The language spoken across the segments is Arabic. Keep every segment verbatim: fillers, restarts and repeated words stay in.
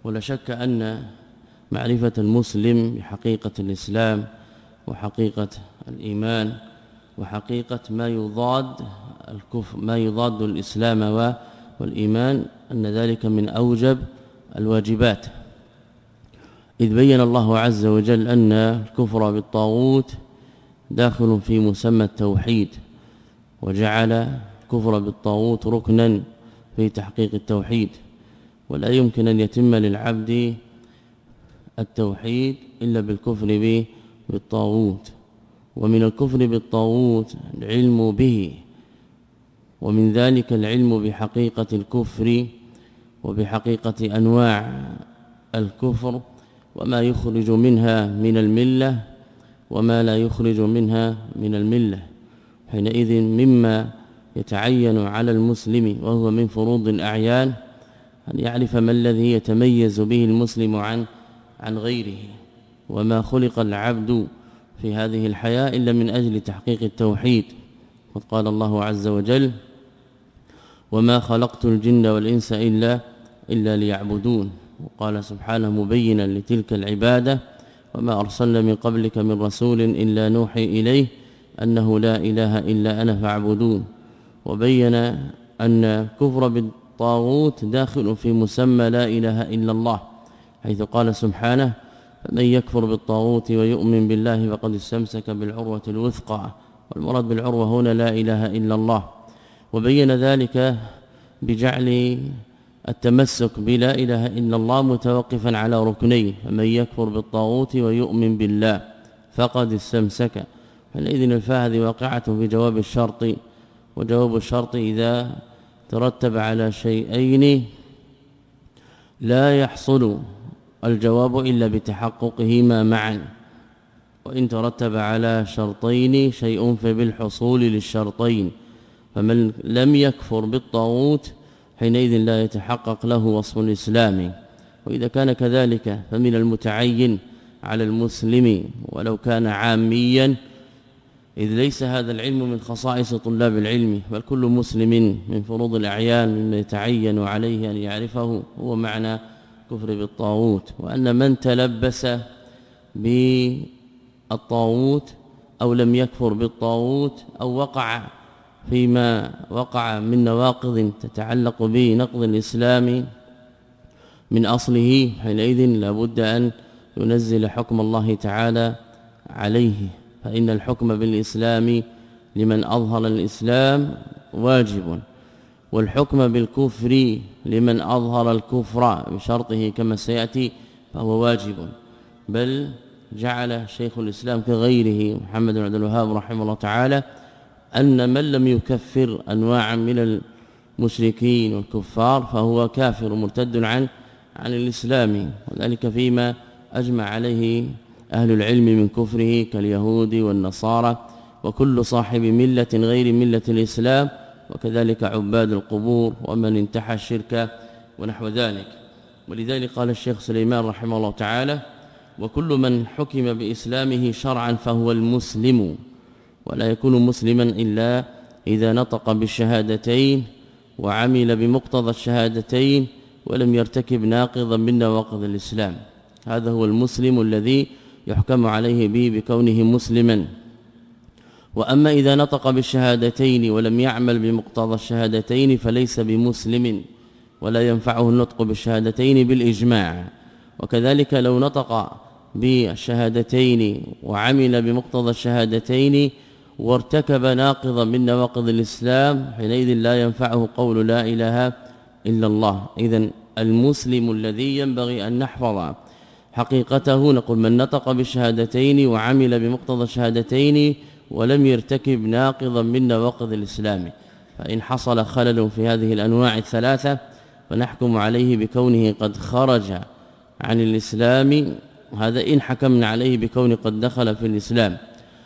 ولا شك أن معرفة المسلم بحقيقة الإسلام وحقيقة الإيمان وحقيقة ما يضاد الكفر ما يضاد الإسلام والإيمان أن ذلك من أوجب الواجبات، إذ بين الله عز وجل أن الكفر بالطاغوت داخل في مسمى التوحيد، وجعل الكفر بالطاغوت ركنا في تحقيق التوحيد، ولا يمكن أن يتم للعبد التوحيد إلا بالكفر بالطاغوت. ومن الكفر بالطاغوت العلم به، ومن ذلك العلم بحقيقة الكفر وبحقيقة أنواع الكفر وما يخرج منها من الملة وما لا يخرج منها من الملة. حينئذ مما يتعين على المسلم وهو من فروض الأعيان أن يعرف ما الذي يتميز به المسلم عن عن غيره، وما خلق العبد في هذه الحياة إلا من أجل تحقيق التوحيد. قد قال الله عز وجل: وما خلقت الجن والإنس إلا إلا ليعبدون. وقال سبحانه مبينا لتلك العبادة: وما أرسلنا من قبلك من رسول إلا نوحي إليه أنه لا إله إلا أنا فاعبدون. وبين أن كفر بالطاغوت داخل في مسمى لا إله إلا الله، حيث قال سبحانه: فمن يكفر بالطاغوت ويؤمن بالله فقد استمسك بالعروة الوثقى، والمراد بالعروة هنا لا إله إلا الله. وبين ذلك بجعل التمسك بلا إله إلا الله متوقفا على ركنين: فمن يكفر بالطاغوت ويؤمن بالله فقد استمسك. فإذن الفاء هذه واقعة بجواب الشرط، وجواب الشرط إذا ترتب على شيئين لا يحصل الجواب إلا بتحققهما معا، وإن ترتب على شرطين شيء فبالحصول للشرطين. فمن لم يكفر بالطاغوت حينئذ لا يتحقق له وصف الإسلام. وإذا كان كذلك فمن المتعين على المسلم ولو كان عاميا، إذ ليس هذا العلم من خصائص طلاب العلم، بل كل مسلم من فروض الأعيان مما يتعين عليه أن يعرفه هو معنى كفر بالطاغوت. وأن من تلبس بالطاغوت أو لم يكفر بالطاغوت أو وقع فيما وقع من نواقض تتعلق بنقض الإسلام من أصله، حينئذ لابد أن ينزل حكم الله تعالى عليه، فإن الحكم بالإسلام لمن أظهر الإسلام واجب، والحكم بالكفر لمن أظهر الكفر بشرطه كما سيأتي فهو واجب. بل جعل شيخ الإسلام كغيره محمد بن عبد الوهاب رحمه الله تعالى أن من لم يكفر أنواعا من المشركين والكفار فهو كافر مرتد عن عن الإسلام، وذلك فيما أجمع عليه أهل العلم من كفره كاليهود والنصارى وكل صاحب ملة غير ملة الإسلام، وكذلك عباد القبور ومن انتحى الشرك ونحو ذلك. ولذلك قال الشيخ سليمان رحمه الله تعالى: وكل من حكم بإسلامه شرعا فهو المسلم، ولا يكون مسلما إلا إذا نطق بالشهادتين وعمل بمقتضى الشهادتين ولم يرتكب ناقضا من نواقض الإسلام. هذا هو المسلم الذي يحكم عليه به بكونه مسلما. وأما إذا نطق بالشهادتين ولم يعمل بمقتضى الشهادتين فليس بمسلم، ولا ينفعه النطق بالشهادتين بالإجماع. وكذلك لو نطق بالشهادتين وعمل بمقتضى الشهادتين وارتكب ناقضا من نواقض الإسلام حينئذ لا ينفعه قول لا إله إلا الله. إذن المسلم الذي ينبغي أن نحفظ حقيقته نقول من نطق بالشهادتين وعمل بمقتضى الشهادتين ولم يرتكب ناقضا من نواقض الإسلام، فإن حصل خلل في هذه الأنواع الثلاثة فنحكم عليه بكونه قد خرج عن الإسلام، هذا إن حكمنا عليه بكونه قد دخل في الإسلام.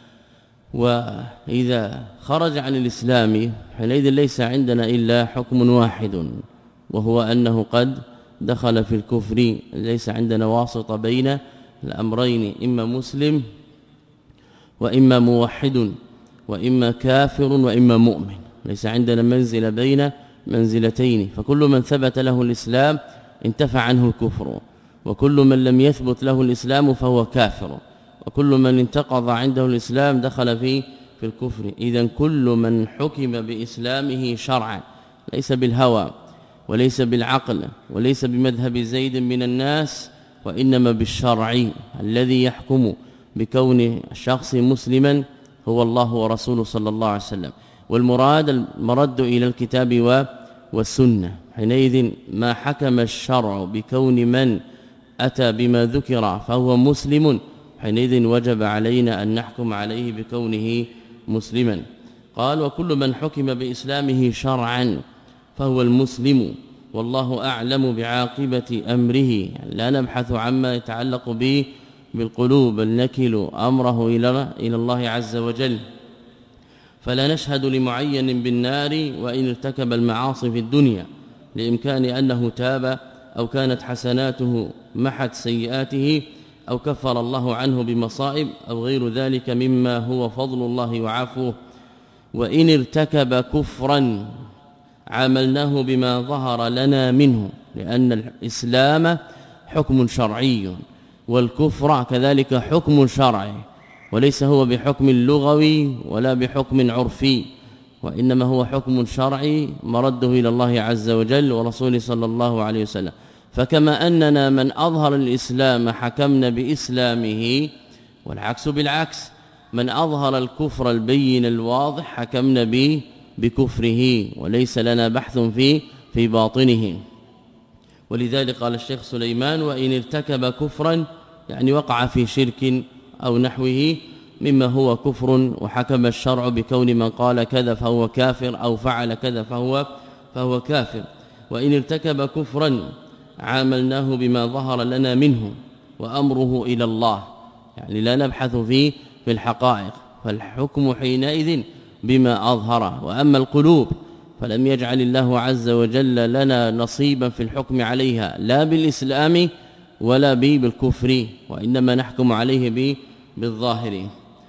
وإذا خرج عن الإسلام حينئذ ليس عندنا إلا حكم واحد، وهو أنه قد دخل في الكفر، ليس عندنا واسطة بين الأمرين، إما مسلم وإما موحد وإما كافر وإما مؤمن، ليس عندنا منزل بين منزلتين. فكل من ثبت له الإسلام انتفى عنه الكفر، وكل من لم يثبت له الإسلام فهو كافر، وكل من انتقض عنده الإسلام دخل في في الكفر. إذا كل من حكم بإسلامه شرعا ليس بالهوى وليس بالعقل وليس بمذهب زيد من الناس، وإنما بالشرع الذي يحكم بكون الشخص مسلما هو الله ورسوله صلى الله عليه وسلم. والمراد المرد إلى الكتاب والسنة. حينئذ ما حكم الشرع بكون من أتى بما ذكر فهو مسلم، حينئذ وجب علينا أن نحكم عليه بكونه مسلما. قال وكل من حكم بإسلامه شرعا فهو المسلم، والله أعلم بعاقبة أمره. يعني لا نبحث عما يتعلق به بالقلوب، بل نكل أمره إلى إلى الله عز وجل. فلا نشهد لمعين بالنار وإن ارتكب المعاصي في الدنيا، لإمكان أنه تاب أو كانت حسناته محت سيئاته أو كفر الله عنه بمصائب أو غير ذلك مما هو فضل الله وعفوه. وإن ارتكب كفرا عاملناه بما ظهر لنا منه، لأن الإسلام حكم شرعي والكفر كذلك حكم شرعي، وليس هو بحكم لغوي ولا بحكم عرفي، وإنما هو حكم شرعي مرده إلى الله عز وجل ورسوله صلى الله عليه وسلم. فكما أننا من أظهر الإسلام حكمنا بإسلامه، والعكس بالعكس، من أظهر الكفر البين الواضح حكمنا به بكفره، وليس لنا بحث فيه في باطنه. ولذلك قال الشيخ سليمان وإن ارتكب كفرا يعني وقع في شرك أو نحوه مما هو كفر، وحكم الشرع بكون من قال كذا فهو كافر أو فعل كذا فهو فهو كافر. وإن ارتكب كفرا عاملناه بما ظهر لنا منه وأمره إلى الله، يعني لا نبحث فيه في الحقائق، فالحكم حينئذ بما أظهر. وأما القلوب فلم يجعل الله عز وجل لنا نصيبا في الحكم عليها لا بالإسلام ولا بالكفر، وإنما نحكم عليه به بالظاهر.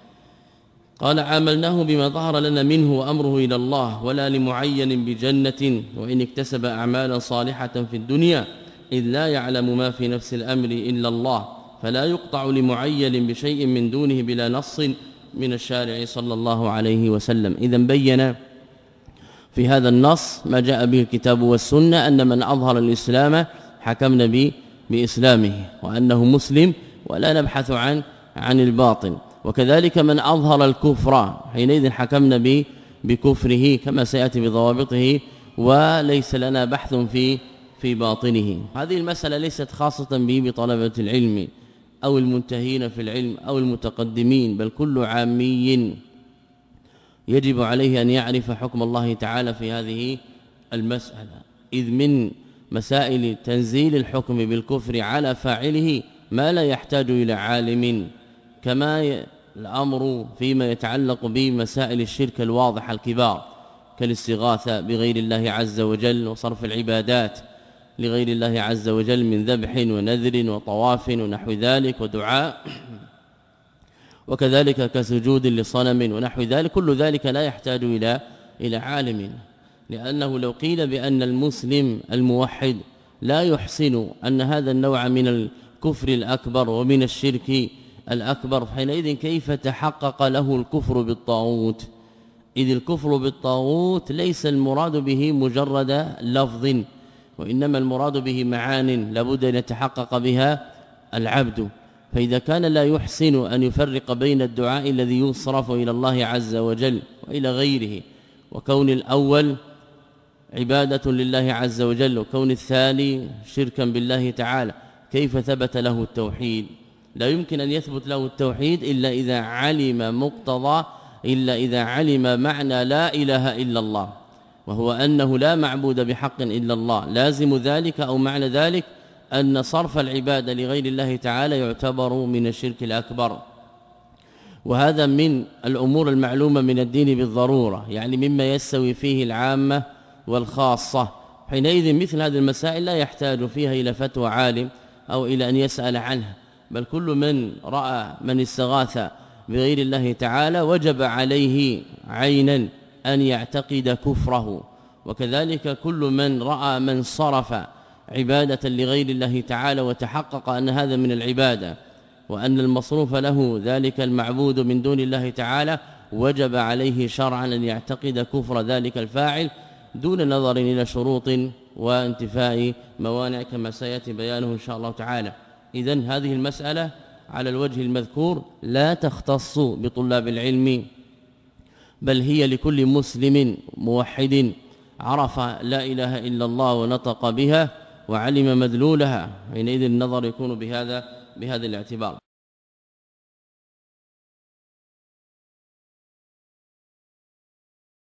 قال عاملناه بما ظهر لنا منه وأمره إلى الله، ولا لمعين بجنة وإن اكتسب أعمالا صالحة في الدنيا، إذ لا يعلم ما في نفس الأمر إلا الله، فلا يقطع لمعين بشيء من دونه بلا نص من الشارع صلى الله عليه وسلم. إذا بين في هذا النص ما جاء به الكتاب والسنة أن من أظهر الإسلام حكمنا به بإسلامه وأنه مسلم، ولا نبحث عن عن الباطن. وكذلك من أظهر الكفر حينئذ حكمنا به بكفره كما سيأتي بضوابطه، وليس لنا بحث في في باطنه. هذه المسألة ليست خاصة به بطلبة العلم أو المنتهين في العلم أو المتقدمين، بل كل عامي يجب عليه أن يعرف حكم الله تعالى في هذه المسألة، إذ من مسائل تنزيل الحكم بالكفر على فاعله ما لا يحتاج إلى عالم، كما الأمر فيما يتعلق بمسائل الشرك الواضحة الكبار كالاستغاثة بغير الله عز وجل وصرف العبادات لغير الله عز وجل من ذبح ونذر وطواف ونحو ذلك ودعاء، وكذلك كسجود لصنم ونحو ذلك. كل ذلك لا يحتاج إلى إلى عالم، لأنه لو قيل بأن المسلم الموحد لا يحسن أن هذا النوع من الكفر الأكبر ومن الشرك الأكبر، حينئذ كيف تحقق له الكفر بالطاغوت؟ إذ الكفر بالطاغوت ليس المراد به مجرد لفظ، وإنما المراد به معان لابد أن يتحقق بها العبد. فإذا كان لا يحسن أن يفرق بين الدعاء الذي يصرف إلى الله عز وجل وإلى غيره، وكون الأول عبادة لله عز وجل وكون الثاني شركا بالله تعالى، كيف ثبت له التوحيد؟ لا يمكن أن يثبت له التوحيد إلا إذا علم مقتضى إلا إذا علم معنى لا إله إلا الله، وهو أنه لا معبود بحق إلا الله. لازم ذلك أو معنى ذلك أن صرف العبادة لغير الله تعالى يعتبر من الشرك الأكبر، وهذا من الأمور المعلومة من الدين بالضرورة، يعني مما يستوي فيه العامة والخاصة. حينئذ مثل هذه المسائل لا يحتاج فيها إلى فتوى عالم أو إلى أن يسأل عنها، بل كل من رأى من استغاث بغير الله تعالى وجب عليه عينا أن يعتقد كفره، وكذلك كل من رأى من صرف عبادة لغير الله تعالى وتحقق أن هذا من العبادة وأن المصروف له ذلك المعبود من دون الله تعالى، وجب عليه شرعا أن يعتقد كفر ذلك الفاعل دون نظر إلى شروط وانتفاء موانع كما سيأتي بيانه إن شاء الله تعالى. إذن هذه المسألة على الوجه المذكور لا تختص بطلاب العلم، بل هي لكل مسلم موحد عرف لا إله إلا الله ونطق بها وعلم مدلولها، حينئذ النظر يكون بهذا بهذا الاعتبار.